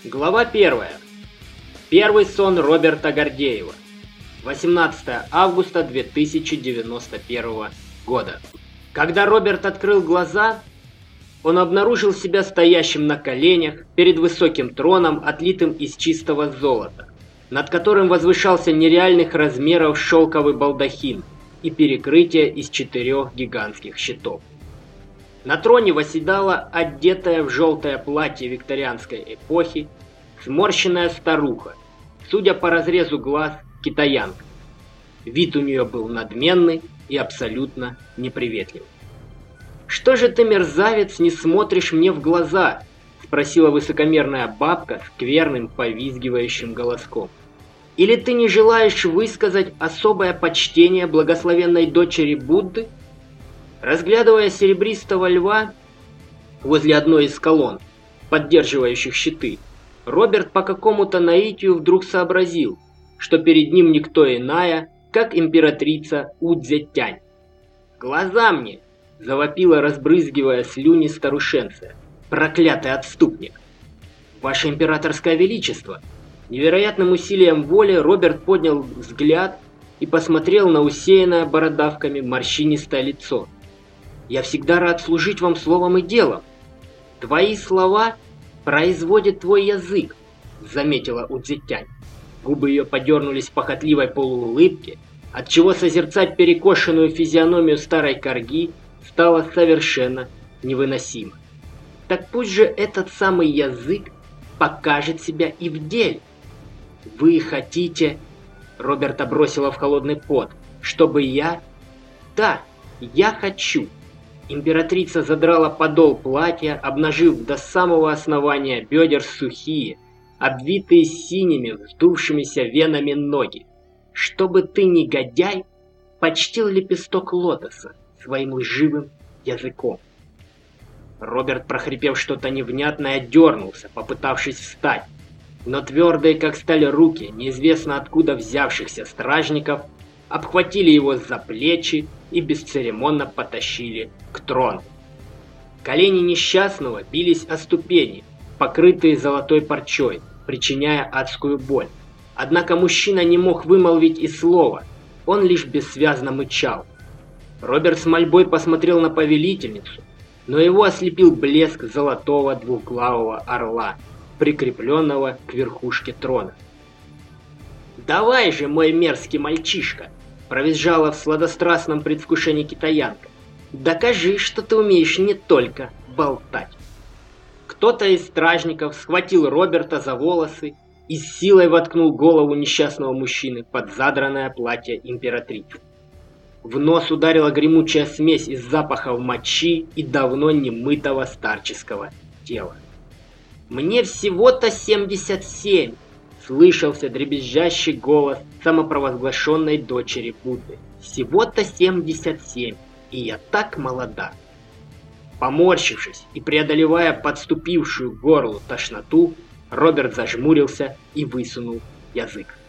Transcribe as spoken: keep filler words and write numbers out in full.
Глава первая. Первый сон Роберта Гордеева. восемнадцатое августа две тысячи девяносто первого года. Когда Роберт открыл глаза, он обнаружил себя стоящим на коленях перед высоким троном, отлитым из чистого золота, над которым возвышался нереальных размеров шелковый балдахин и перекрытие из четырех гигантских щитов. На троне восседала одетая в желтое платье викторианской эпохи сморщенная старуха, судя по разрезу глаз, китаянка. Вид у нее был надменный и абсолютно неприветливый. «Что же ты, мерзавец, не смотришь мне в глаза?» — спросила высокомерная бабка скверным повизгивающим голоском. «Или ты не желаешь высказать особое почтение благословенной дочери Будды?» Разглядывая серебристого льва возле одной из колонн, поддерживающих щиты, Роберт по какому-то наитию вдруг сообразил, что перед ним никто иная, как императрица Удзетянь. «Глаза мне!» — завопила, разбрызгивая слюни старушенция. «Проклятый отступник!» «Ваше императорское величество!» Невероятным усилием воли Роберт поднял взгляд и посмотрел на усеянное бородавками морщинистое лицо. «Я всегда рад служить вам словом и делом. Твои слова производит твой язык», — заметила Удзетянь. Губы ее подернулись в похотливой полуулыбке, отчего созерцать перекошенную физиономию старой корги стало совершенно невыносимо. «Так пусть же этот самый язык покажет себя и в деле. Вы хотите...» — Роберта бросила в холодный пот. «Чтобы я...» «Да, я хочу...» Императрица задрала подол платья, обнажив до самого основания бедер сухие, обвитые синими, вздувшимися венами ноги. «Чтобы ты, негодяй, почтил лепесток лотоса своим лживым языком». Роберт, прохрипев что-то невнятное, дернулся, попытавшись встать, но твердые, как сталь, руки неизвестно откуда взявшихся стражников обхватили его за плечи и бесцеремонно потащили к трону. Колени несчастного бились о ступени, покрытые золотой парчой, причиняя адскую боль. Однако мужчина не мог вымолвить и слова, он лишь бессвязно мычал. Роберт с мольбой посмотрел на повелительницу, но его ослепил блеск золотого двухглавого орла, прикрепленного к верхушке трона. «Давай же, мой мерзкий мальчишка!» — провизжала в сладострастном предвкушении китаянка. «Докажи, что ты умеешь не только болтать». Кто-то из стражников схватил Роберта за волосы и с силой воткнул голову несчастного мужчины под задранное платье императрицы. В нос ударила гремучая смесь из запахов мочи и давно немытого старческого тела. «Мне всего-то семьдесят семь!» — слышался дребезжащий голос самопровозглашенной дочери Будды. «Всего-то семьдесят семь, и я так молода!» Поморщившись и преодолевая подступившую к горлу тошноту, Роберт зажмурился и высунул язык.